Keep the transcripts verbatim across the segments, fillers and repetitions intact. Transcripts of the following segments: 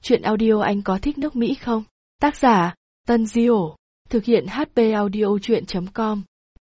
Chuyện audio anh có thích nước Mỹ không? Tác giả, Tân Diểu. Thực hiện hát pê audio chuyện chấm com.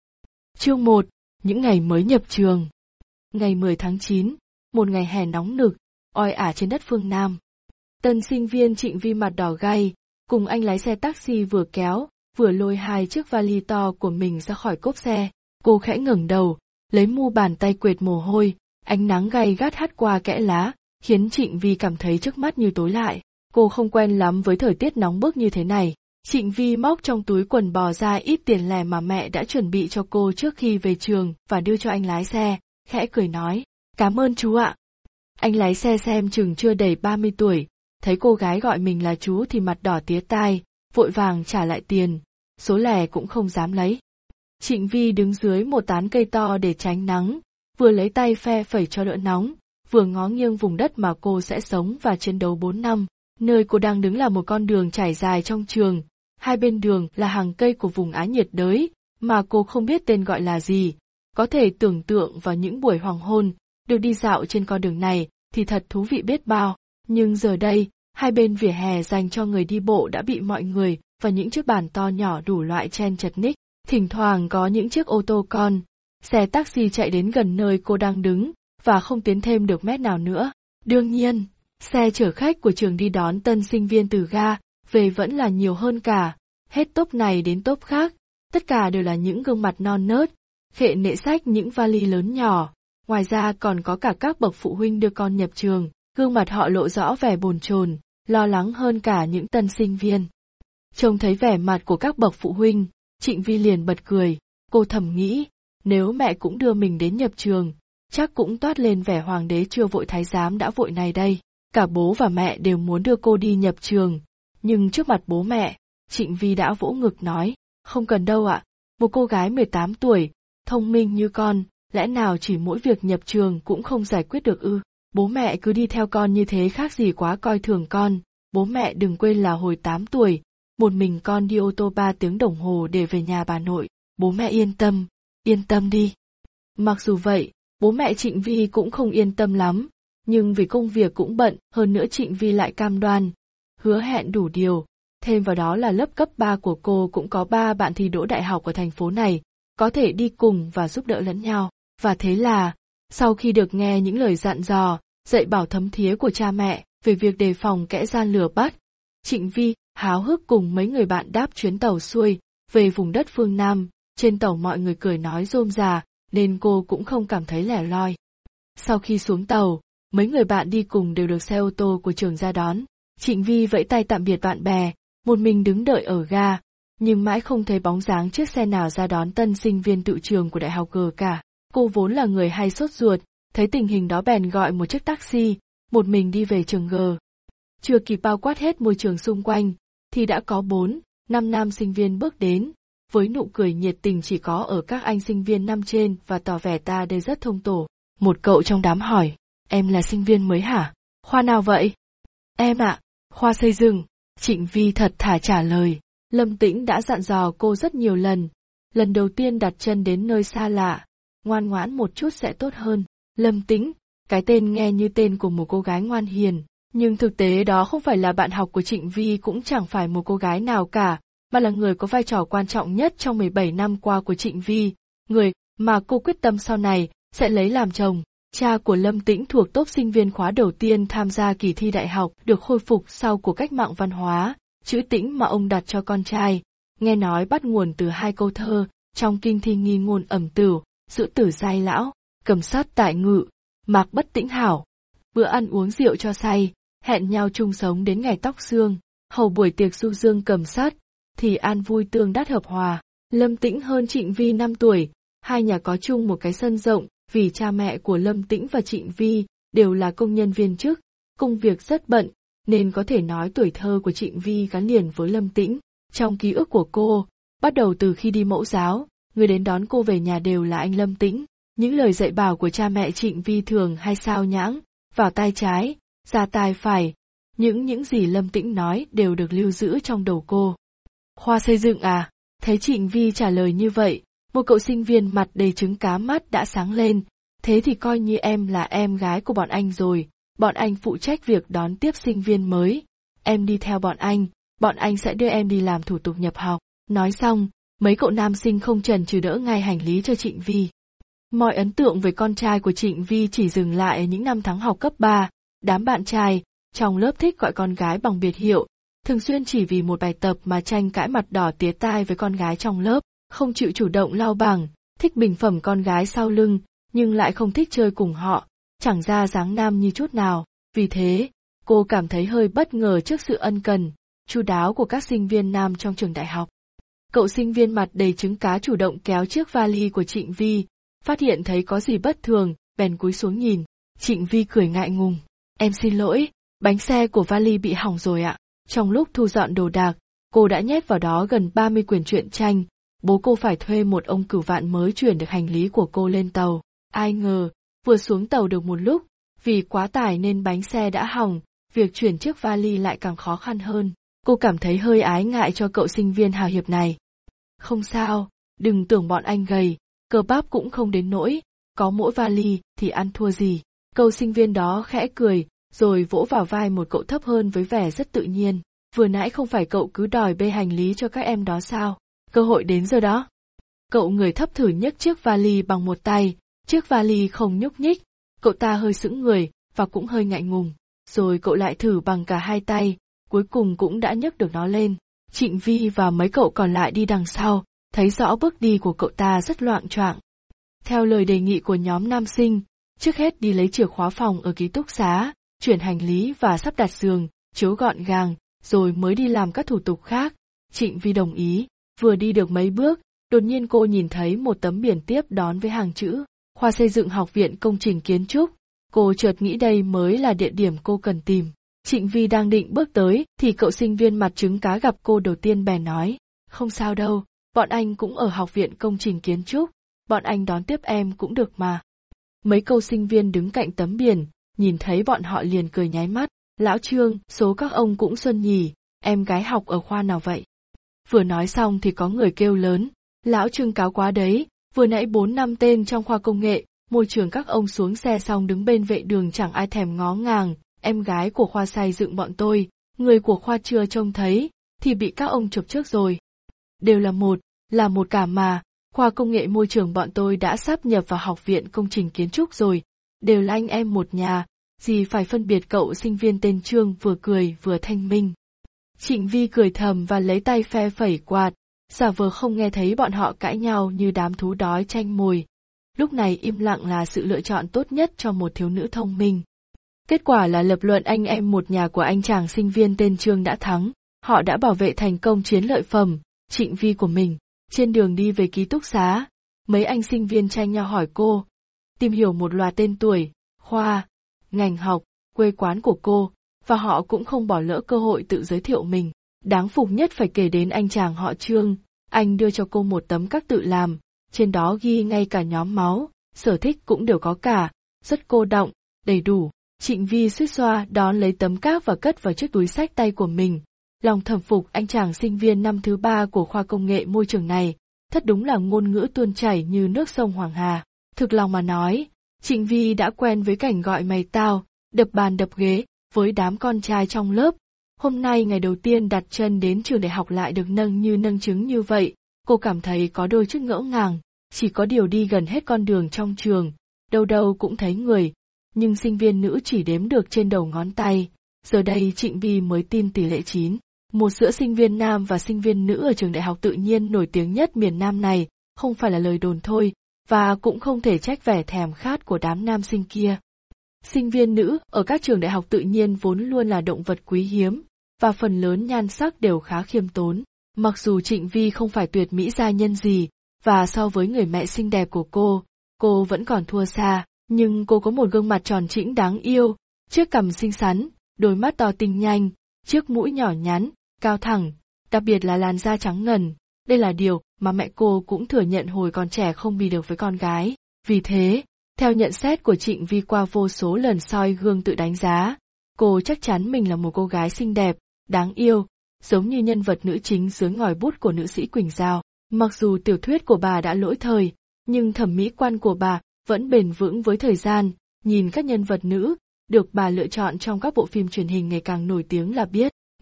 Chương một. Những ngày mới nhập trường. Ngày mười tháng chín, một ngày hè nóng nực, oi ả trên đất phương Nam. Tân sinh viên Trịnh Vi mặt đỏ gay, cùng anh lái xe taxi vừa kéo, vừa lôi hai chiếc vali to của mình ra khỏi cốp xe. Cô khẽ ngẩng đầu, lấy mu bàn tay quệt mồ hôi, ánh nắng gay gắt hắt qua kẽ lá, khiến Trịnh Vi cảm thấy trước mắt như tối lại. Cô không quen lắm với thời tiết nóng bức như thế này. Trịnh Vi móc trong túi quần bò ra ít tiền lẻ mà mẹ đã chuẩn bị cho cô trước khi về trường và đưa cho anh lái xe, khẽ cười nói, cảm ơn chú ạ. Anh lái xe xem chừng chưa đầy ba mươi tuổi, thấy cô gái gọi mình là chú thì mặt đỏ tía tai, vội vàng trả lại tiền, số lẻ cũng không dám lấy. Trịnh Vi đứng dưới một tán cây to để tránh nắng, vừa lấy tay phe phẩy cho đỡ nóng, vừa ngó nghiêng vùng đất mà cô sẽ sống và chiến đấu bốn năm. Nơi cô đang đứng là một con đường trải dài trong trường, hai bên đường là hàng cây của vùng Á nhiệt đới, mà cô không biết tên gọi là gì. Có thể tưởng tượng vào những buổi hoàng hôn, được đi dạo trên con đường này thì thật thú vị biết bao. Nhưng giờ đây, hai bên vỉa hè dành cho người đi bộ đã bị mọi người và những chiếc bàn to nhỏ đủ loại chen chật ních. Thỉnh thoảng có những chiếc ô tô con, xe taxi chạy đến gần nơi cô đang đứng và không tiến thêm được mét nào nữa. Đương nhiên, xe chở khách của trường đi đón tân sinh viên từ ga về vẫn là nhiều hơn cả, hết tốp này đến tốp khác, tất cả đều là những gương mặt non nớt, khệ nệ xách những vali lớn nhỏ, ngoài ra còn có cả các bậc phụ huynh đưa con nhập trường, gương mặt họ lộ rõ vẻ bồn chồn, lo lắng hơn cả những tân sinh viên. Trông thấy vẻ mặt của các bậc phụ huynh, Trịnh Vi liền bật cười, cô thầm nghĩ, nếu mẹ cũng đưa mình đến nhập trường, chắc cũng toát lên vẻ hoàng đế chưa vội thái giám đã vội này đây. Cả bố và mẹ đều muốn đưa cô đi nhập trường, nhưng trước mặt bố mẹ, Trịnh Vi đã vỗ ngực nói, không cần đâu ạ, một cô gái mười tám tuổi, thông minh như con, lẽ nào chỉ mỗi việc nhập trường cũng không giải quyết được ư? Bố mẹ cứ đi theo con như thế khác gì quá coi thường con, bố mẹ đừng quên là hồi tám tuổi, một mình con đi ô tô ba tiếng đồng hồ để về nhà bà nội, bố mẹ yên tâm, yên tâm đi. Mặc dù vậy, bố mẹ Trịnh Vi cũng không yên tâm lắm. Nhưng vì công việc cũng bận, hơn nữa Trịnh Vi lại cam đoan, hứa hẹn đủ điều, thêm vào đó là lớp cấp ba của cô cũng có ba bạn thi đỗ đại học ở thành phố này, có thể đi cùng và giúp đỡ lẫn nhau. Và thế là, sau khi được nghe những lời dặn dò, dạy bảo thấm thía của cha mẹ về việc đề phòng kẻ gian lừa bắt, Trịnh Vi háo hức cùng mấy người bạn đáp chuyến tàu xuôi về vùng đất phương Nam. Trên tàu mọi người cười nói rôm rà, nên cô cũng không cảm thấy lẻ loi. Sau khi xuống tàu, mấy người bạn đi cùng đều được xe ô tô của trường ra đón. Trịnh Vi vẫy tay tạm biệt bạn bè, một mình đứng đợi ở ga, nhưng mãi không thấy bóng dáng chiếc xe nào ra đón tân sinh viên tự trường của Đại học G cả. Cô vốn là người hay sốt ruột, thấy tình hình đó bèn gọi một chiếc taxi, một mình đi về trường G. Chưa kịp bao quát hết môi trường xung quanh, thì đã có bốn, năm nam sinh viên bước đến, với nụ cười nhiệt tình chỉ có ở các anh sinh viên năm trên và tỏ vẻ ta đây rất thông tổ. Một cậu trong đám hỏi, em là sinh viên mới hả? Khoa nào vậy? Em ạ, khoa xây dựng. Trịnh Vi thật thà trả lời. Lâm Tĩnh đã dặn dò cô rất nhiều lần. Lần đầu tiên đặt chân đến nơi xa lạ, ngoan ngoãn một chút sẽ tốt hơn. Lâm Tĩnh, cái tên nghe như tên của một cô gái ngoan hiền, nhưng thực tế đó không phải là bạn học của Trịnh Vi, cũng chẳng phải một cô gái nào cả, mà là người có vai trò quan trọng nhất trong mười bảy năm qua của Trịnh Vi, người mà cô quyết tâm sau này sẽ lấy làm chồng. Cha của Lâm Tĩnh thuộc tốp sinh viên khóa đầu tiên tham gia kỳ thi đại học được khôi phục sau cuộc cách mạng văn hóa, chữ Tĩnh mà ông đặt cho con trai, nghe nói bắt nguồn từ hai câu thơ trong kinh thi nghi ngôn ẩm tửu, giữ tử giai lão, cầm sát tại ngự, mạc bất tĩnh hảo. Bữa ăn uống rượu cho say, hẹn nhau chung sống đến ngày tóc xương, hầu buổi tiệc du dương cầm sát, thì an vui tương đắt hợp hòa. Lâm Tĩnh hơn Trịnh Vi năm tuổi, hai nhà có chung một cái sân rộng. Vì cha mẹ của Lâm Tĩnh và Trịnh Vi đều là công nhân viên chức, công việc rất bận, nên có thể nói tuổi thơ của Trịnh Vi gắn liền với Lâm Tĩnh. Trong ký ức của cô, bắt đầu từ khi đi mẫu giáo, người đến đón cô về nhà đều là anh Lâm Tĩnh. Những lời dạy bảo của cha mẹ Trịnh Vi thường hay sao nhãng, vào tai trái, ra tai phải. Những những gì Lâm Tĩnh nói đều được lưu giữ trong đầu cô. Khoa xây dựng à? Thấy Trịnh Vi trả lời như vậy, một cậu sinh viên mặt đầy trứng cá mắt đã sáng lên, thế thì coi như em là em gái của bọn anh rồi, bọn anh phụ trách việc đón tiếp sinh viên mới. em đi theo bọn anh, bọn anh sẽ đưa em đi làm thủ tục nhập học. Nói xong, mấy cậu nam sinh không chần chừ đỡ ngay hành lý cho Trịnh Vi. Mọi ấn tượng về con trai của Trịnh Vi chỉ dừng lại ở những năm tháng học cấp ba, đám bạn trai trong lớp thích gọi con gái bằng biệt hiệu, thường xuyên chỉ vì một bài tập mà tranh cãi mặt đỏ tía tai với con gái trong lớp, không chịu chủ động lau bảng, thích bình phẩm con gái sau lưng, nhưng lại không thích chơi cùng họ, chẳng ra dáng nam như chút nào. Vì thế, cô cảm thấy hơi bất ngờ trước sự ân cần, chu đáo của các sinh viên nam trong trường đại học. Cậu sinh viên mặt đầy trứng cá chủ động kéo chiếc vali của Trịnh Vi, phát hiện thấy có gì bất thường, bèn cúi xuống nhìn. Trịnh Vi cười ngại ngùng. Em xin lỗi, bánh xe của vali bị hỏng rồi ạ. Trong lúc thu dọn đồ đạc, cô đã nhét vào đó gần ba mươi quyển truyện tranh. Bố cô phải thuê một ông cửu vạn mới chuyển được hành lý của cô lên tàu. Ai ngờ, vừa xuống tàu được một lúc, vì quá tải nên bánh xe đã hỏng, việc chuyển chiếc vali lại càng khó khăn hơn. Cô cảm thấy hơi ái ngại cho cậu sinh viên hào hiệp này. Không sao, đừng tưởng bọn anh gầy, cơ bắp cũng không đến nỗi, có mỗi vali thì ăn thua gì. Cậu sinh viên đó khẽ cười, rồi vỗ vào vai một cậu thấp hơn với vẻ rất tự nhiên. Vừa nãy không phải cậu cứ đòi bê hành lý cho các em đó sao? Cơ hội đến rồi đó. Cậu người thấp thử nhấc chiếc vali bằng một tay, chiếc vali không nhúc nhích, cậu ta hơi sững người, và cũng hơi ngại ngùng. Rồi cậu lại thử bằng cả hai tay, cuối cùng cũng đã nhấc được nó lên. Trịnh Vi và mấy cậu còn lại đi đằng sau, thấy rõ bước đi của cậu ta rất loạng choạng. Theo lời đề nghị của nhóm nam sinh, trước hết đi lấy chìa khóa phòng ở ký túc xá, chuyển hành lý và sắp đặt giường, chiếu gọn gàng, rồi mới đi làm các thủ tục khác. Trịnh Vi đồng ý, vừa đi được mấy bước, đột nhiên cô nhìn thấy một tấm biển tiếp đón với hàng chữ, khoa xây dựng Học viện Công trình Kiến trúc. Cô chợt nghĩ đây mới là địa điểm cô cần tìm. Trịnh Vi đang định bước tới, thì cậu sinh viên mặt trứng cá gặp cô đầu tiên bèn nói, không sao đâu, bọn anh cũng ở Học viện Công trình Kiến trúc, bọn anh đón tiếp em cũng được mà. Mấy câu sinh viên đứng cạnh tấm biển, nhìn thấy bọn họ liền cười nháy mắt, lão Trương, số các ông cũng xuân nhỉ, em gái học ở khoa nào vậy? Vừa nói xong thì có người kêu lớn, lão Trương cáo quá đấy, vừa nãy bốn năm tên trong khoa công nghệ, môi trường các ông xuống xe xong đứng bên vệ đường chẳng ai thèm ngó ngàng, em gái của khoa xây dựng bọn tôi, người của khoa chưa trông thấy, thì bị các ông chụp trước rồi. Đều là một, là một cả mà, khoa công nghệ môi trường bọn tôi đã sáp nhập vào Học viện Công trình Kiến trúc rồi, đều là anh em một nhà, gì phải phân biệt. Cậu sinh viên tên Trương vừa cười vừa thanh minh. Trịnh Vi cười thầm và lấy tay phe phẩy quạt, giả vờ không nghe thấy bọn họ cãi nhau như đám thú đói tranh mồi. Lúc này im lặng là sự lựa chọn tốt nhất cho một thiếu nữ thông minh. Kết quả là lập luận anh em một nhà của anh chàng sinh viên tên Trương đã thắng, họ đã bảo vệ thành công chiến lợi phẩm, Trịnh Vi của mình. Trên đường đi về ký túc xá, mấy anh sinh viên tranh nhau hỏi cô, tìm hiểu một loạt tên tuổi, khoa, ngành học, quê quán của cô, và họ cũng không bỏ lỡ cơ hội tự giới thiệu mình. Đáng phục nhất phải kể đến anh chàng họ Trương, anh đưa cho cô một tấm các tự làm, trên đó ghi ngay cả nhóm máu, sở thích cũng đều có cả, rất cô đọng, đầy đủ. Trịnh Vi suýt xoa đón lấy tấm các và cất vào chiếc túi xách tay của mình. Lòng thầm phục anh chàng sinh viên năm thứ ba của khoa công nghệ môi trường này, thật đúng là ngôn ngữ tuôn chảy như nước sông Hoàng Hà. Thực lòng mà nói, Trịnh Vi đã quen với cảnh gọi mày tao, đập bàn đập ghế, với đám con trai trong lớp. Hôm nay ngày đầu tiên đặt chân đến trường đại học lại được nâng như nâng trứng như vậy, cô cảm thấy có đôi chút ngỡ ngàng, chỉ có điều đi gần hết con đường trong trường, đâu đâu cũng thấy người, nhưng sinh viên nữ chỉ đếm được trên đầu ngón tay. Giờ đây Trịnh Vi mới tin tỷ lệ chín, một giữa sinh viên nam và sinh viên nữ ở trường đại học tự nhiên nổi tiếng nhất miền Nam này, không phải là lời đồn thôi, và cũng không thể trách vẻ thèm khát của đám nam sinh kia. Sinh viên nữ ở các trường đại học tự nhiên vốn luôn là động vật quý hiếm, và phần lớn nhan sắc đều khá khiêm tốn. Mặc dù Trịnh Vi không phải tuyệt mỹ gia nhân gì, và so với người mẹ xinh đẹp của cô, cô vẫn còn thua xa, nhưng cô có một gương mặt tròn trĩnh đáng yêu, chiếc cằm xinh xắn, đôi mắt to tinh nhanh, chiếc mũi nhỏ nhắn, cao thẳng, đặc biệt là làn da trắng ngần. Đây là điều mà mẹ cô cũng thừa nhận hồi còn trẻ không bì được với con gái. Vì thế, theo nhận xét của Trịnh Vi qua vô số lần soi gương tự đánh giá, cô chắc chắn mình là một cô gái xinh đẹp, đáng yêu, giống như nhân vật nữ chính dưới ngòi bút của nữ sĩ Quỳnh Giao. Mặc dù tiểu thuyết của bà đã lỗi thời, nhưng thẩm mỹ quan của bà vẫn bền vững với thời gian. Nhìn các nhân vật nữ được bà lựa chọn trong các bộ phim truyền hình ngày càng nổi tiếng là biết,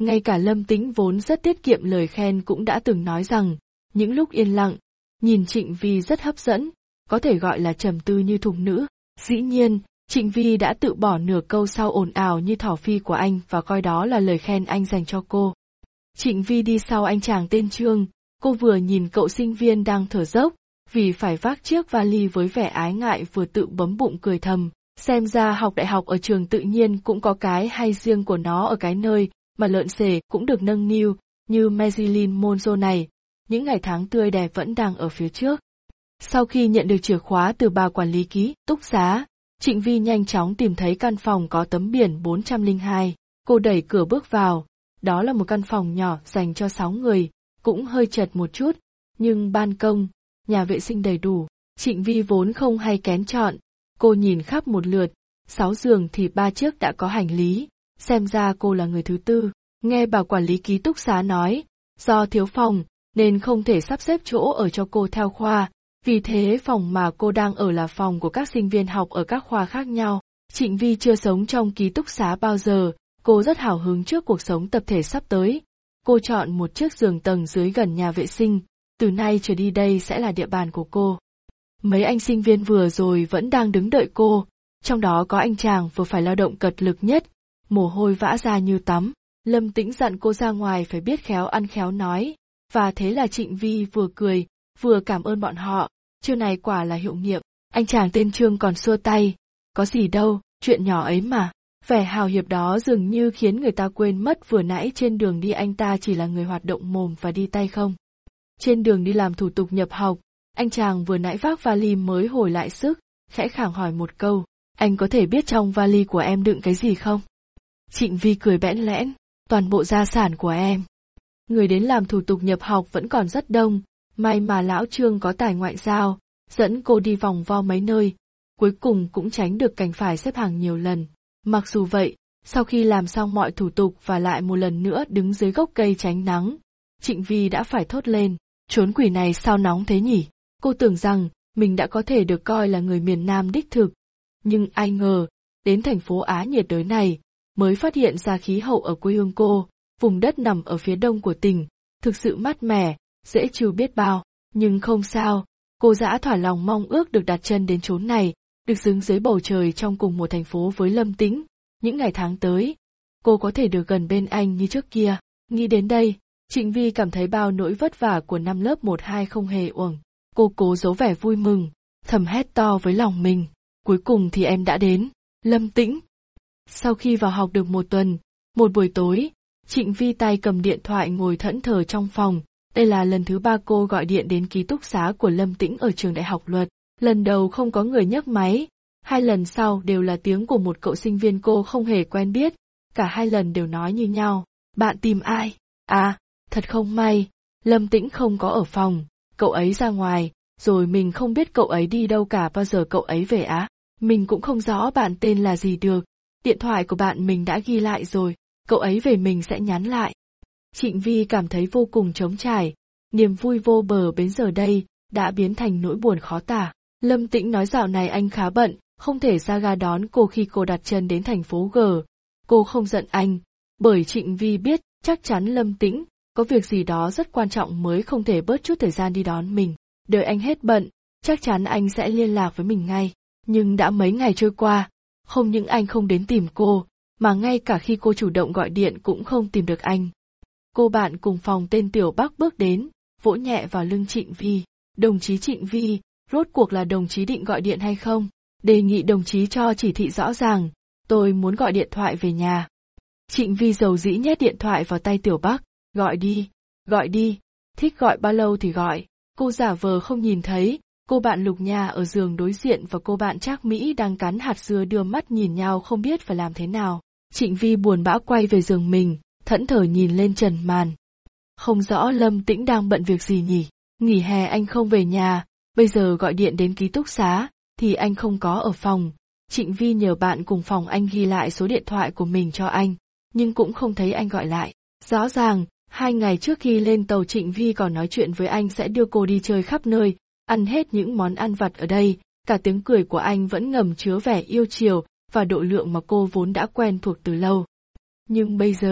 Ngay cả Lâm Tĩnh vốn rất tiết kiệm lời khen cũng đã từng nói rằng, những lúc yên lặng, nhìn Trịnh Vi rất hấp dẫn, có thể gọi là trầm tư như thục nữ. Dĩ nhiên, Trịnh Vi đã tự bỏ nửa câu sau ồn ào như thỏ phi của anh và coi đó là lời khen anh dành cho cô. Trịnh Vi đi sau anh chàng tên Trương, cô vừa nhìn cậu sinh viên đang thở dốc, vì phải vác chiếc vali với vẻ ái ngại vừa tự bấm bụng cười thầm, xem ra học đại học ở trường tự nhiên cũng có cái hay riêng của nó ở cái nơi mà lợn xề cũng được nâng niu, như Marilyn Monroe này, những ngày tháng tươi đẹp vẫn đang ở phía trước. Sau khi nhận được chìa khóa từ bà quản lý ký túc xá, Trịnh Vi nhanh chóng tìm thấy căn phòng có tấm biển bốn trăm lẻ hai, cô đẩy cửa bước vào, đó là một căn phòng nhỏ dành cho sáu người, cũng hơi chật một chút, nhưng ban công, nhà vệ sinh đầy đủ, Trịnh Vi vốn không hay kén chọn, cô nhìn khắp một lượt, sáu giường thì ba chiếc đã có hành lý, xem ra cô là người thứ tư, nghe bà quản lý ký túc xá nói, do thiếu phòng, nên không thể sắp xếp chỗ ở cho cô theo khoa, vì thế phòng mà cô đang ở là phòng của các sinh viên học ở các khoa khác nhau. Trịnh Vi chưa sống trong ký túc xá bao giờ, cô rất hào hứng trước cuộc sống tập thể sắp tới. Cô chọn một chiếc giường tầng dưới gần nhà vệ sinh, từ nay trở đi đây sẽ là địa bàn của cô. Mấy anh sinh viên vừa rồi vẫn đang đứng đợi cô, trong đó có anh chàng vừa phải lao động cật lực nhất, mồ hôi vã ra như tắm. Lâm Tĩnh dặn cô ra ngoài phải biết khéo ăn khéo nói, và thế là Trịnh Vi vừa cười, vừa cảm ơn bọn họ, chiêu này quả là hiệu nghiệm. Anh chàng tên Trương còn xua tay, có gì đâu, chuyện nhỏ ấy mà. Vẻ hào hiệp đó dường như khiến người ta quên mất vừa nãy trên đường đi anh ta chỉ là người hoạt động mồm và đi tay không. Trên đường đi làm thủ tục nhập học, anh chàng vừa nãy vác vali mới hồi lại sức, khẽ khàng hỏi một câu, anh có thể biết trong vali của em đựng cái gì không? Trịnh Vi cười bẽn lẽn, toàn bộ gia sản của em. Người đến làm thủ tục nhập học vẫn còn rất đông, may mà lão Trương có tài ngoại giao, dẫn cô đi vòng vo mấy nơi, cuối cùng cũng tránh được cảnh phải xếp hàng nhiều lần. Mặc dù vậy, sau khi làm xong mọi thủ tục và lại một lần nữa đứng dưới gốc cây tránh nắng, Trịnh Vi đã phải thốt lên, chốn quỷ này sao nóng thế nhỉ? Cô tưởng rằng mình đã có thể được coi là người miền Nam đích thực, nhưng ai ngờ, đến thành phố Á nhiệt đới này, mới phát hiện ra khí hậu ở quê hương cô, vùng đất nằm ở phía đông của tỉnh, thực sự mát mẻ, dễ chịu biết bao, nhưng không sao, cô dã thỏa lòng mong ước được đặt chân đến chốn này, được đứng dưới bầu trời trong cùng một thành phố với Lâm Tĩnh, những ngày tháng tới, cô có thể được gần bên anh như trước kia. Nghĩ đến đây, Trịnh Vi cảm thấy bao nỗi vất vả của năm lớp một hai không hề uổng. Cô cố giấu vẻ vui mừng, thầm hét to với lòng mình, cuối cùng thì em đã đến, Lâm Tĩnh. Sau khi vào học được một tuần, một buổi tối, Trịnh Vi tay cầm điện thoại ngồi thẫn thờ trong phòng, đây là lần thứ ba cô gọi điện đến ký túc xá của Lâm Tĩnh ở trường đại học luật. Lần đầu không có người nhấc máy, hai lần sau đều là tiếng của một cậu sinh viên cô không hề quen biết, cả hai lần đều nói như nhau, bạn tìm ai? À, thật không may, Lâm Tĩnh không có ở phòng, cậu ấy ra ngoài, rồi mình không biết cậu ấy đi đâu cả bao giờ cậu ấy về á, mình cũng không rõ bạn tên là gì được, điện thoại của bạn mình đã ghi lại rồi, cậu ấy về mình sẽ nhắn lại. Trịnh Vi cảm thấy vô cùng trống trải, niềm vui vô bờ bến giờ đây đã biến thành nỗi buồn khó tả. Lâm Tĩnh nói dạo này anh khá bận, không thể ra ga đón cô khi cô đặt chân đến thành phố G. Cô không giận anh, bởi Trịnh Vi biết chắc chắn Lâm Tĩnh có việc gì đó rất quan trọng mới không thể bớt chút thời gian đi đón mình. Đợi anh hết bận, chắc chắn anh sẽ liên lạc với mình ngay. Nhưng đã mấy ngày trôi qua, không những anh không đến tìm cô, mà ngay cả khi cô chủ động gọi điện cũng không tìm được anh. Cô bạn cùng phòng tên Tiểu Bắc bước đến, vỗ nhẹ vào lưng Trịnh Vi. Đồng chí Trịnh Vi, rốt cuộc là đồng chí định gọi điện hay không? Đề nghị đồng chí cho chỉ thị rõ ràng, tôi muốn gọi điện thoại về nhà. Trịnh Vi dầu dĩ nhét điện thoại vào tay Tiểu Bắc, gọi đi, gọi đi, thích gọi bao lâu thì gọi. Cô giả vờ không nhìn thấy, cô bạn Lục Nha ở giường đối diện và cô bạn Trác Mỹ đang cắn hạt dưa đưa mắt nhìn nhau không biết phải làm thế nào. Trịnh Vi buồn bã quay về giường mình, thẫn thờ nhìn lên trần màn. Không rõ Lâm Tĩnh đang bận việc gì nhỉ, nghỉ hè anh không về nhà, bây giờ gọi điện đến ký túc xá, thì anh không có ở phòng. Trịnh Vi nhờ bạn cùng phòng anh ghi lại số điện thoại của mình cho anh, nhưng cũng không thấy anh gọi lại. Rõ ràng, hai ngày trước khi lên tàu Trịnh Vi còn nói chuyện với anh sẽ đưa cô đi chơi khắp nơi, ăn hết những món ăn vặt ở đây, cả tiếng cười của anh vẫn ngầm chứa vẻ yêu chiều và độ lượng mà cô vốn đã quen thuộc từ lâu. Nhưng bây giờ,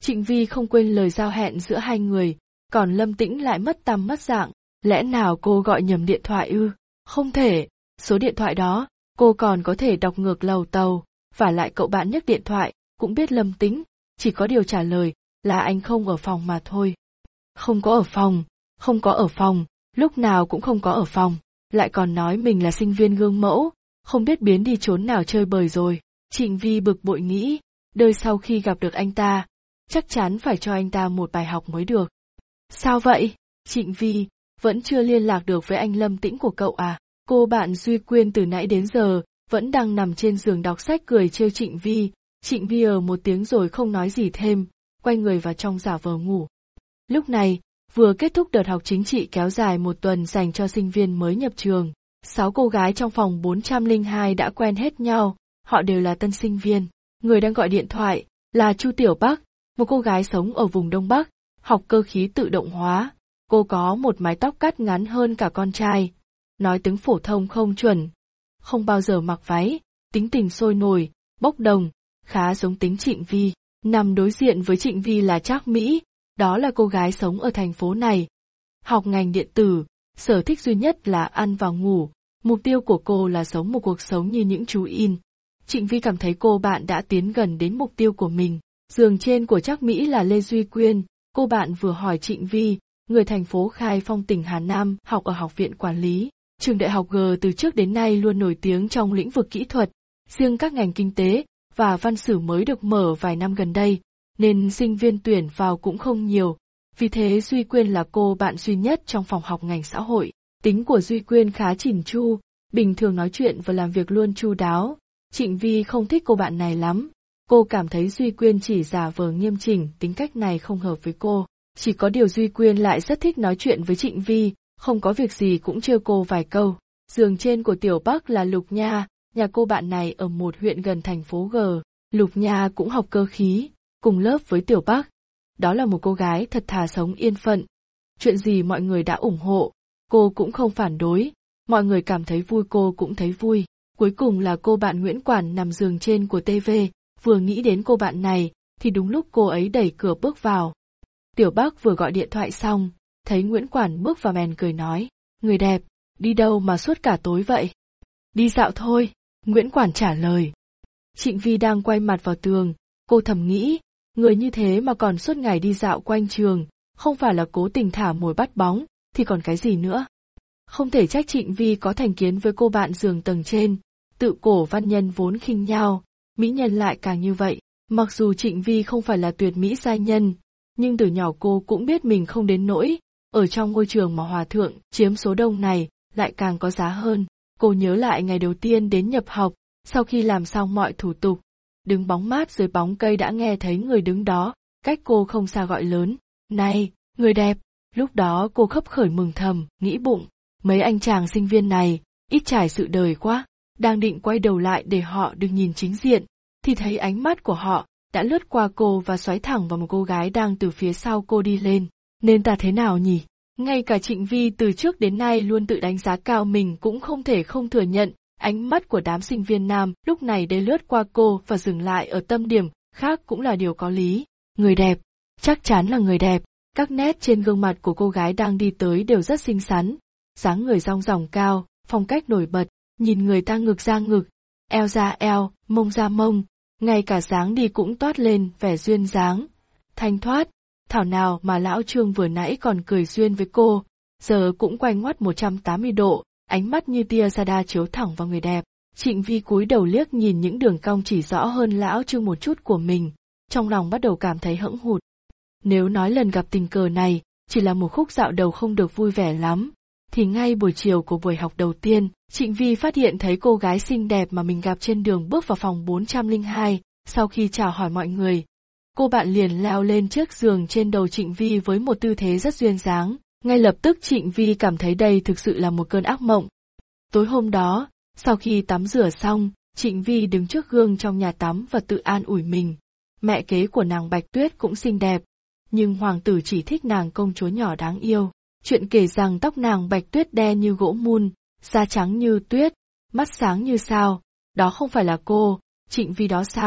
Trịnh Vi không quên lời giao hẹn giữa hai người, còn Lâm Tĩnh lại mất tăm mất dạng, lẽ nào cô gọi nhầm điện thoại ư? Không thể, số điện thoại đó, cô còn có thể đọc ngược lầu tàu, và lại cậu bạn nhấc điện thoại, cũng biết Lâm Tĩnh, chỉ có điều trả lời là anh không ở phòng mà thôi. Không có ở phòng, không có ở phòng, lúc nào cũng không có ở phòng, lại còn nói mình là sinh viên gương mẫu, không biết biến đi trốn nào chơi bời rồi. Trịnh Vi bực bội nghĩ, đời sau khi gặp được anh ta, chắc chắn phải cho anh ta một bài học mới được. Sao vậy? Trịnh Vi, vẫn chưa liên lạc được với anh Lâm Tĩnh của cậu à? Cô bạn Duy Quyên từ nãy đến giờ, vẫn đang nằm trên giường đọc sách cười trêu Trịnh Vi. Trịnh Vi ở một tiếng rồi không nói gì thêm, quay người vào trong giả vờ ngủ. Lúc này, vừa kết thúc đợt học chính trị kéo dài một tuần dành cho sinh viên mới nhập trường. Sáu cô gái trong phòng bốn trăm lẻ hai đã quen hết nhau, họ đều là tân sinh viên. Người đang gọi điện thoại là Chu Tiểu Bắc, một cô gái sống ở vùng Đông Bắc, học cơ khí tự động hóa. Cô có một mái tóc cắt ngắn hơn cả con trai, nói tiếng phổ thông không chuẩn, không bao giờ mặc váy, tính tình sôi nổi, bốc đồng, khá giống tính Trịnh Vi. Nằm đối diện với Trịnh Vi là Trác Mỹ, đó là cô gái sống ở thành phố này. Học ngành điện tử, sở thích duy nhất là ăn và ngủ, mục tiêu của cô là sống một cuộc sống như những chú in. Trịnh Vi cảm thấy cô bạn đã tiến gần đến mục tiêu của mình. Giường trên của Trác Mỹ là Lê Duy Quyên, cô bạn vừa hỏi Trịnh Vi, người thành phố Khai Phong tỉnh Hà Nam, học ở Học viện Quản lý. Trường đại học G từ trước đến nay luôn nổi tiếng trong lĩnh vực kỹ thuật, riêng các ngành kinh tế và văn sử mới được mở vài năm gần đây, nên sinh viên tuyển vào cũng không nhiều. Vì thế Duy Quyên là cô bạn duy nhất trong phòng học ngành xã hội. Tính của Duy Quyên khá chỉn chu, bình thường nói chuyện và làm việc luôn chu đáo. Trịnh Vi không thích cô bạn này lắm. Cô cảm thấy Duy Quyên chỉ giả vờ nghiêm chỉnh, tính cách này không hợp với cô. Chỉ có điều Duy Quyên lại rất thích nói chuyện với Trịnh Vi, không có việc gì cũng trêu cô vài câu. Giường trên của Tiểu Bắc là Lục Nha, nhà cô bạn này ở một huyện gần thành phố G. Lục Nha cũng học cơ khí, cùng lớp với Tiểu Bắc. Đó là một cô gái thật thà sống yên phận. Chuyện gì mọi người đã ủng hộ, cô cũng không phản đối, mọi người cảm thấy vui cô cũng thấy vui. Cuối cùng là cô bạn Nguyễn Quản nằm giường trên của tê vê, vừa nghĩ đến cô bạn này, thì đúng lúc cô ấy đẩy cửa bước vào. Tiểu Bắc vừa gọi điện thoại xong, thấy Nguyễn Quản bước vào bèn cười nói, người đẹp, đi đâu mà suốt cả tối vậy? Đi dạo thôi, Nguyễn Quản trả lời. Trịnh Vi đang quay mặt vào tường, cô thầm nghĩ, người như thế mà còn suốt ngày đi dạo quanh trường, không phải là cố tình thả mồi bắt bóng, thì còn cái gì nữa. Không thể trách Trịnh Vi có thành kiến với cô bạn giường tầng trên, tự cổ văn nhân vốn khinh nhau, mỹ nhân lại càng như vậy. Mặc dù Trịnh Vi không phải là tuyệt mỹ giai nhân, nhưng từ nhỏ cô cũng biết mình không đến nỗi, ở trong ngôi trường mà hòa thượng chiếm số đông này, lại càng có giá hơn. Cô nhớ lại ngày đầu tiên đến nhập học, sau khi làm xong mọi thủ tục, đứng bóng mát dưới bóng cây đã nghe thấy người đứng đó, cách cô không xa gọi lớn, này, người đẹp. Lúc đó cô khấp khởi mừng thầm, nghĩ bụng, mấy anh chàng sinh viên này, ít trải sự đời quá. Đang định quay đầu lại để họ được nhìn chính diện, thì thấy ánh mắt của họ đã lướt qua cô và xoáy thẳng vào một cô gái đang từ phía sau cô đi lên. Nên ta thế nào nhỉ? Ngay cả Trịnh Vi từ trước đến nay luôn tự đánh giá cao mình cũng không thể không thừa nhận, ánh mắt của đám sinh viên nam lúc này đây lướt qua cô và dừng lại ở tâm điểm khác cũng là điều có lý. Người đẹp, chắc chắn là người đẹp. Các nét trên gương mặt của cô gái đang đi tới đều rất xinh xắn, dáng người dong dỏng cao, phong cách nổi bật, nhìn người ta ngực ra ngực, eo ra eo, mông ra mông, ngay cả dáng đi cũng toát lên vẻ duyên dáng, thanh thoát. Thảo nào mà lão Trương vừa nãy còn cười duyên với cô, giờ cũng quay ngoắt một trăm tám mươi độ, ánh mắt như tia sada chiếu thẳng vào người đẹp. Trịnh Vi cúi đầu liếc nhìn những đường cong chỉ rõ hơn lão Trương một chút của mình, trong lòng bắt đầu cảm thấy hững hụt. Nếu nói lần gặp tình cờ này chỉ là một khúc dạo đầu không được vui vẻ lắm, thì ngay buổi chiều của buổi học đầu tiên, Trịnh Vi phát hiện thấy cô gái xinh đẹp mà mình gặp trên đường bước vào phòng bốn trăm lẻ hai, sau khi chào hỏi mọi người. Cô bạn liền leo lên chiếc giường trên đầu Trịnh Vi với một tư thế rất duyên dáng, ngay lập tức Trịnh Vi cảm thấy đây thực sự là một cơn ác mộng. Tối hôm đó, sau khi tắm rửa xong, Trịnh Vi đứng trước gương trong nhà tắm và tự an ủi mình. Mẹ kế của nàng Bạch Tuyết cũng xinh đẹp, nhưng hoàng tử chỉ thích nàng công chúa nhỏ đáng yêu. Chuyện kể rằng tóc nàng Bạch Tuyết đen như gỗ mun, da trắng như tuyết, mắt sáng như sao, đó không phải là cô, Trịnh Vi đó sao?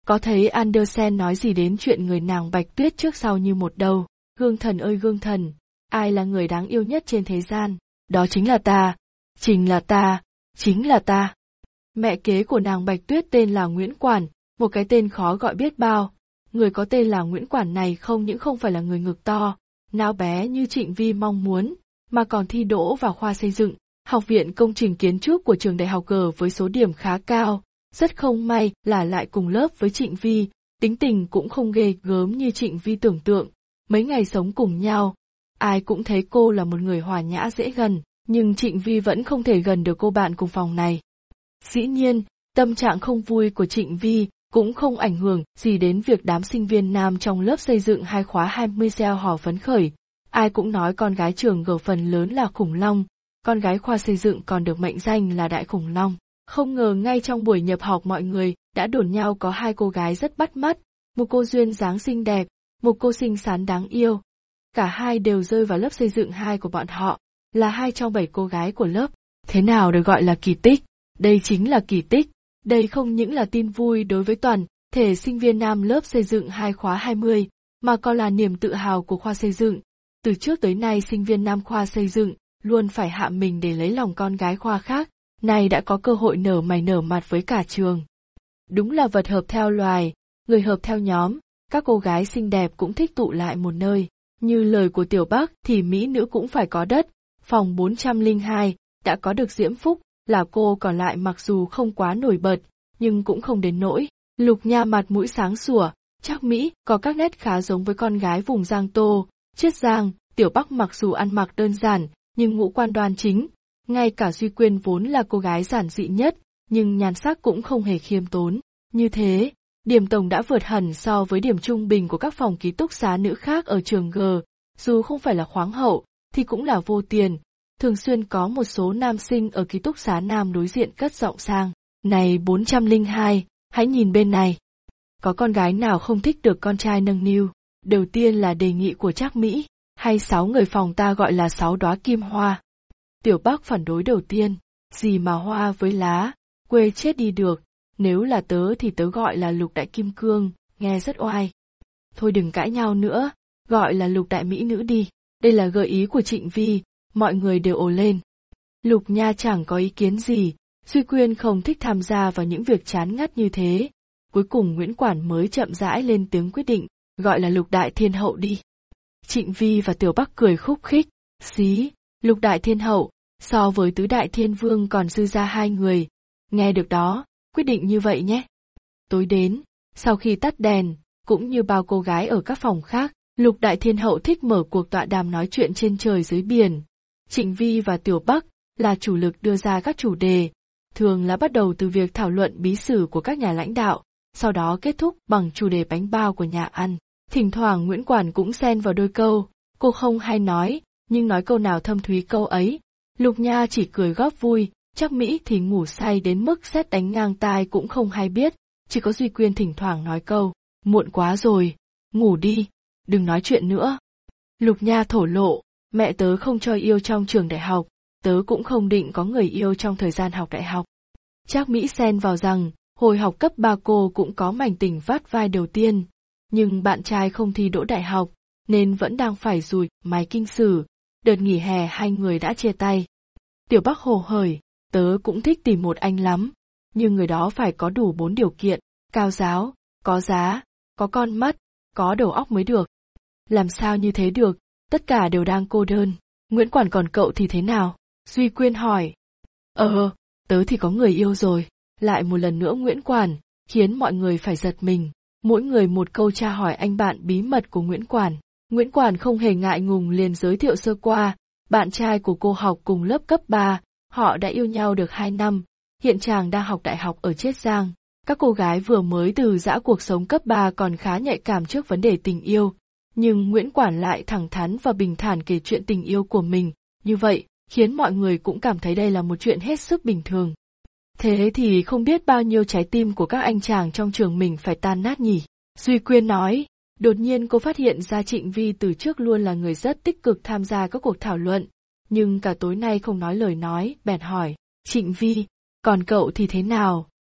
Có thấy Andersen nói gì đến chuyện người nàng Bạch Tuyết trước sau như một đâu. Gương thần ơi gương thần, ai là người đáng yêu nhất trên thế gian? Đó chính là ta, chính là ta, chính là ta. Mẹ kế của nàng Bạch Tuyết tên là Nguyễn Quản, một cái tên khó gọi biết bao. Người có tên là Nguyễn Quản này không những không phải là người ngực to, não bé như Trịnh Vi mong muốn, mà còn thi đỗ vào khoa xây dựng, học viện công trình kiến trúc của trường đại học G với số điểm khá cao. Rất không may là lại cùng lớp với Trịnh Vi, tính tình cũng không ghê gớm như Trịnh Vi tưởng tượng. Mấy ngày sống cùng nhau, ai cũng thấy cô là một người hòa nhã dễ gần, nhưng Trịnh Vi vẫn không thể gần được cô bạn cùng phòng này. Dĩ nhiên, tâm trạng không vui của Trịnh Vi cũng không ảnh hưởng gì đến việc đám sinh viên nam trong lớp xây dựng hai khóa hai mươi gieo hò phấn khởi. Ai cũng nói con gái trường G phần lớn là khủng long, con gái khoa xây dựng còn được mệnh danh là đại khủng long. Không ngờ ngay trong buổi nhập học mọi người đã đồn nhau có hai cô gái rất bắt mắt, một cô duyên dáng xinh đẹp, một cô xinh xắn đáng yêu. Cả hai đều rơi vào lớp xây dựng hai của bọn họ, là hai trong bảy cô gái của lớp. Thế nào được gọi là kỳ tích? Đây chính là kỳ tích. Đây không những là tin vui đối với toàn thể sinh viên nam lớp xây dựng hai khóa hai mươi, mà còn là niềm tự hào của khoa xây dựng. Từ trước tới nay sinh viên nam khoa xây dựng luôn phải hạ mình để lấy lòng con gái khoa khác, nay đã có cơ hội nở mày nở mặt với cả trường. Đúng là vật hợp theo loài, người hợp theo nhóm, các cô gái xinh đẹp cũng thích tụ lại một nơi. Như lời của Tiểu Bắc thì mỹ nữ cũng phải có đất, phòng bốn trăm lẻ hai đã có được Diễm Phúc, là cô còn lại mặc dù không quá nổi bật, nhưng cũng không đến nỗi. Lục Nha mặt mũi sáng sủa, Trác Mỹ có các nét khá giống với con gái vùng Giang Tô, Chiết Giang. Tiểu Bắc mặc dù ăn mặc đơn giản, nhưng ngũ quan đoan chính. Ngay cả Duy Quyên vốn là cô gái giản dị nhất, nhưng nhan sắc cũng không hề khiêm tốn. Như thế, điểm tổng đã vượt hẳn so với điểm trung bình của các phòng ký túc xá nữ khác ở trường G. Dù không phải là khoáng hậu, thì cũng là vô tiền. Thường xuyên có một số nam sinh ở ký túc xá nam đối diện cất giọng sang. Này bốn trăm lẻ hai, hãy nhìn bên này. Có con gái nào không thích được con trai nâng niu? Đầu tiên là đề nghị của Trác Mỹ, hay sáu người phòng ta gọi là sáu đóa kim hoa. Tiểu Bắc phản đối đầu tiên, gì mà hoa với lá, quê chết đi được, nếu là tớ thì tớ gọi là lục đại kim cương, nghe rất oai. Thôi đừng cãi nhau nữa, gọi là lục đại mỹ nữ đi, đây là gợi ý của Trịnh Vi, mọi người đều ồ lên. Lục Nha chẳng có ý kiến gì, Duy Quyên không thích tham gia vào những việc chán ngắt như thế. Cuối cùng Nguyễn Quản mới chậm rãi lên tiếng quyết định, gọi là lục đại thiên hậu đi. Trịnh Vi và Tiểu Bắc cười khúc khích, xí, lục đại thiên hậu, so với tứ đại thiên vương còn dư ra hai người. Nghe được đó, quyết định như vậy nhé. Tối đến, sau khi tắt đèn, cũng như bao cô gái ở các phòng khác, lục đại thiên hậu thích mở cuộc tọa đàm nói chuyện trên trời dưới biển. Trịnh Vi và Tiểu Bắc là chủ lực đưa ra các chủ đề, thường là bắt đầu từ việc thảo luận bí sử của các nhà lãnh đạo, sau đó kết thúc bằng chủ đề bánh bao của nhà ăn. Thỉnh thoảng Nguyễn Quản cũng xen vào đôi câu, cô không hay nói, nhưng nói câu nào thâm thúy câu ấy. Lục Nha chỉ cười góp vui, Trác Mỹ thì ngủ say đến mức sét đánh ngang tai cũng không hay biết, chỉ có Duy Quyên thỉnh thoảng nói câu, muộn quá rồi, ngủ đi, đừng nói chuyện nữa. Lục Nha thổ lộ, mẹ tớ không cho yêu trong trường đại học, tớ cũng không định có người yêu trong thời gian học đại học. Trác Mỹ xen vào rằng, hồi học cấp ba cô cũng có mảnh tình vắt vai đầu tiên, nhưng bạn trai không thi đỗ đại học, nên vẫn đang phải dùi mái kinh sử, đợt nghỉ hè hai người đã chia tay. Tiểu Bắc hồ hởi, tớ cũng thích tìm một anh lắm, nhưng người đó phải có đủ bốn điều kiện, cao giáo, có giá, có con mắt, có đầu óc mới được. Làm sao như thế được, tất cả đều đang cô đơn. Nguyễn Quản còn cậu thì thế nào? Duy Quyên hỏi. Ờ, tớ thì có người yêu rồi. Lại một lần nữa Nguyễn Quản, khiến mọi người phải giật mình. Mỗi người một câu tra hỏi anh bạn bí mật của Nguyễn Quản. Nguyễn Quản không hề ngại ngùng liền giới thiệu sơ qua, bạn trai của cô học cùng lớp cấp ba, họ đã yêu nhau được hai năm, hiện chàng đang học đại học ở Chiết Giang. Các cô gái vừa mới từ giã cuộc sống cấp ba còn khá nhạy cảm trước vấn đề tình yêu, nhưng Nguyễn Quản lại thẳng thắn và bình thản kể chuyện tình yêu của mình, như vậy, khiến mọi người cũng cảm thấy đây là một chuyện hết sức bình thường. Thế thì không biết bao nhiêu trái tim của các anh chàng trong trường mình phải tan nát nhỉ? Duy Quyên nói, đột nhiên cô phát hiện ra Trịnh Vi từ trước luôn là người rất tích cực tham gia các cuộc thảo luận, nhưng cả tối nay không nói lời nói, bèn hỏi, Trịnh Vi, còn cậu thì thế nào?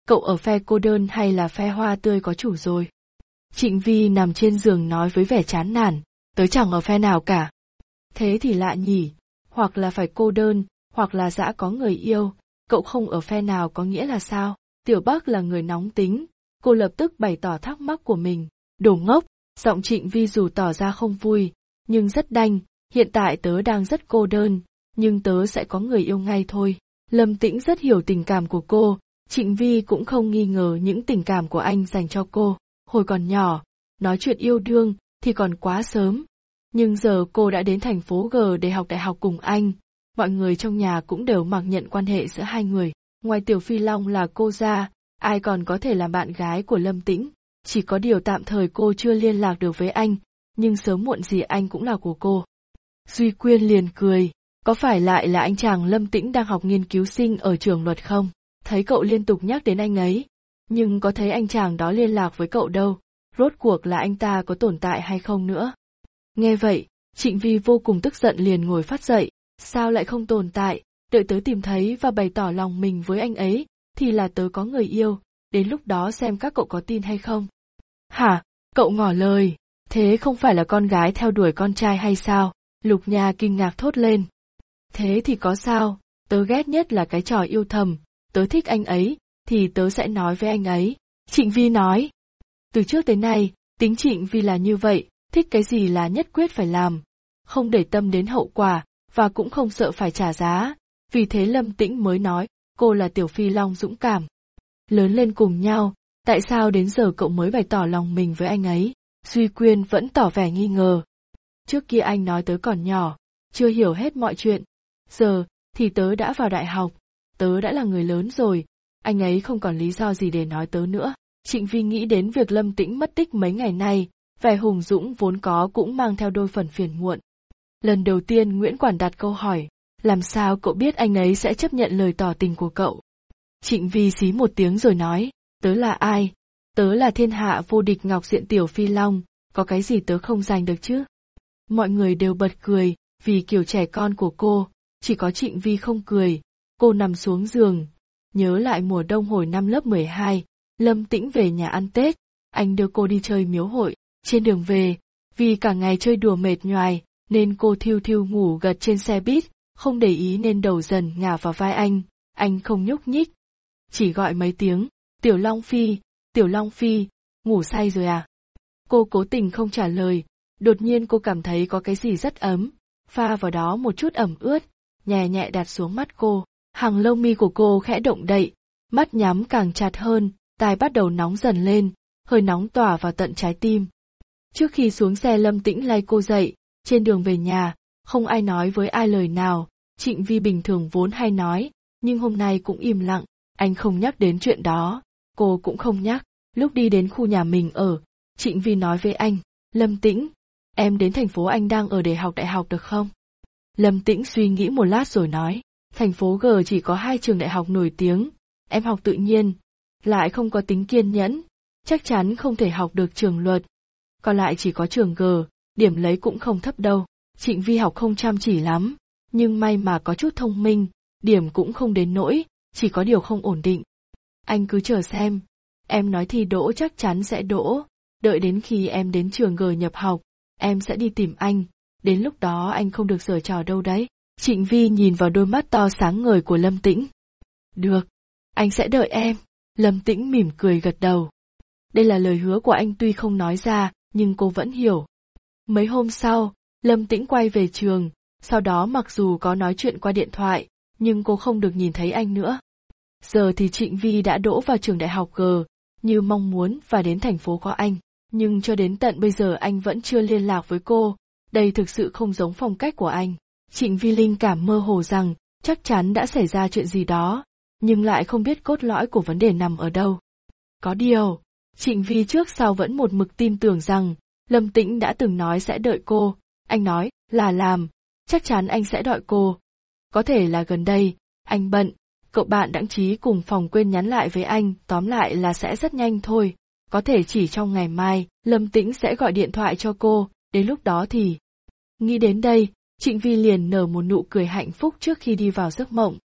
cậu ở phe cô đơn hay là phe hoa tươi có chủ rồi? Trịnh Vi nằm trên giường nói với vẻ chán nản, tớ chẳng ở phe nào cả. Thế thì lạ nhỉ, hoặc là phải cô đơn, hoặc là dã có người yêu, cậu không ở phe nào có nghĩa là sao? Tiểu Bắc là người nóng tính, cô lập tức bày tỏ thắc mắc của mình. Đồ ngốc, giọng Trịnh Vi dù tỏ ra không vui, nhưng rất đanh, hiện tại tớ đang rất cô đơn, nhưng tớ sẽ có người yêu ngay thôi. Lâm Tĩnh rất hiểu tình cảm của cô, Trịnh Vi cũng không nghi ngờ những tình cảm của anh dành cho cô. Hồi còn nhỏ, nói chuyện yêu đương thì còn quá sớm. Nhưng giờ cô đã đến thành phố G để học đại học cùng anh, mọi người trong nhà cũng đều mặc nhận quan hệ giữa hai người. Ngoài Tiểu Phi Long là cô ra, ai còn có thể làm bạn gái của Lâm Tĩnh. Chỉ có điều tạm thời cô chưa liên lạc được với anh, nhưng sớm muộn gì anh cũng là của cô. Duy Quyên liền cười, có phải lại là anh chàng Lâm Tĩnh đang học nghiên cứu sinh ở trường luật không? Thấy cậu liên tục nhắc đến anh ấy, nhưng có thấy anh chàng đó liên lạc với cậu đâu, rốt cuộc là anh ta có tồn tại hay không nữa. Nghe vậy, Trịnh Vi vô cùng tức giận liền ngồi phát dậy, sao lại không tồn tại, đợi tớ tìm thấy và bày tỏ lòng mình với anh ấy, thì là tớ có người yêu, đến lúc đó xem các cậu có tin hay không. Hả, cậu ngỏ lời, thế không phải là con gái theo đuổi con trai hay sao? Lục Nha kinh ngạc thốt lên. Thế thì có sao, tớ ghét nhất là cái trò yêu thầm, tớ thích anh ấy, thì tớ sẽ nói với anh ấy. Trịnh Vi nói. Từ trước tới nay, tính Trịnh Vi là như vậy, thích cái gì là nhất quyết phải làm, không để tâm đến hậu quả, và cũng không sợ phải trả giá, vì thế Lâm Tĩnh mới nói, cô là Tiểu Phi Long dũng cảm. Lớn lên cùng nhau, tại sao đến giờ cậu mới bày tỏ lòng mình với anh ấy? Duy Quyên vẫn tỏ vẻ nghi ngờ. Trước kia anh nói tớ còn nhỏ, chưa hiểu hết mọi chuyện, giờ thì tớ đã vào đại học, tớ đã là người lớn rồi, anh ấy không còn lý do gì để nói tớ nữa. Trịnh Vi nghĩ đến việc Lâm Tĩnh mất tích mấy ngày nay, vẻ hùng dũng vốn có cũng mang theo đôi phần phiền muộn. Lần đầu tiên Nguyễn Quản đặt câu hỏi, làm sao cậu biết anh ấy sẽ chấp nhận lời tỏ tình của cậu? Trịnh Vi xí một tiếng rồi nói, tớ là ai? Tớ là thiên hạ vô địch Ngọc Diện Tiểu Phi Long, có cái gì tớ không giành được chứ? Mọi người đều bật cười, vì kiểu trẻ con của cô, chỉ có Trịnh Vi không cười. Cô nằm xuống giường, nhớ lại mùa đông hồi năm lớp mười hai, Lâm Tĩnh về nhà ăn Tết, anh đưa cô đi chơi miếu hội. Trên đường về, vì cả ngày chơi đùa mệt nhoài, nên cô thiêu thiêu ngủ gật trên xe buýt, không để ý nên đầu dần ngả vào vai anh, anh không nhúc nhích. Chỉ gọi mấy tiếng, Tiểu Long Phi, Tiểu Long Phi, ngủ say rồi à? Cô cố tình không trả lời, đột nhiên cô cảm thấy có cái gì rất ấm, pha vào đó một chút ẩm ướt, nhẹ nhẹ đặt xuống mắt cô, hàng lông mi của cô khẽ động đậy, mắt nhắm càng chặt hơn, tai bắt đầu nóng dần lên, hơi nóng tỏa vào tận trái tim. Trước khi xuống xe Lâm Tĩnh lay cô dậy, trên đường về nhà, không ai nói với ai lời nào, Trịnh Vi bình thường vốn hay nói, nhưng hôm nay cũng im lặng, anh không nhắc đến chuyện đó, cô cũng không nhắc. Lúc đi đến khu nhà mình ở, Trịnh Vi nói với anh, Lâm Tĩnh, em đến thành phố anh đang ở để học đại học được không? Lâm Tĩnh suy nghĩ một lát rồi nói, thành phố G chỉ có hai trường đại học nổi tiếng, em học tự nhiên, lại không có tính kiên nhẫn, chắc chắn không thể học được trường luật. Còn lại chỉ có trường G, điểm lấy cũng không thấp đâu. Trịnh Vi học không chăm chỉ lắm, nhưng may mà có chút thông minh, điểm cũng không đến nỗi, chỉ có điều không ổn định. Anh cứ chờ xem, em nói thi đỗ chắc chắn sẽ đỗ, đợi đến khi em đến trường G nhập học, em sẽ đi tìm anh, đến lúc đó anh không được giở trò đâu đấy. Trịnh Vi nhìn vào đôi mắt to sáng ngời của Lâm Tĩnh. Được, anh sẽ đợi em. Lâm Tĩnh mỉm cười gật đầu. Đây là lời hứa của anh tuy không nói ra, nhưng cô vẫn hiểu. Mấy hôm sau, Lâm Tĩnh quay về trường, sau đó mặc dù có nói chuyện qua điện thoại, nhưng cô không được nhìn thấy anh nữa. Giờ thì Trịnh Vi đã đỗ vào trường đại học G, như mong muốn và đến thành phố có anh, nhưng cho đến tận bây giờ anh vẫn chưa liên lạc với cô, đây thực sự không giống phong cách của anh. Trịnh Vi linh cảm mơ hồ rằng, chắc chắn đã xảy ra chuyện gì đó, nhưng lại không biết cốt lõi của vấn đề nằm ở đâu. Có điều, Trịnh Vi trước sau vẫn một mực tin tưởng rằng, Lâm Tĩnh đã từng nói sẽ đợi cô, anh nói, là làm, chắc chắn anh sẽ đợi cô. Có thể là gần đây, anh bận, cậu bạn đãng trí cùng phòng quên nhắn lại với anh, tóm lại là sẽ rất nhanh thôi, có thể chỉ trong ngày mai, Lâm Tĩnh sẽ gọi điện thoại cho cô, đến lúc đó thì... Nghĩ đến đây, Trịnh Vi liền nở một nụ cười hạnh phúc trước khi đi vào giấc mộng.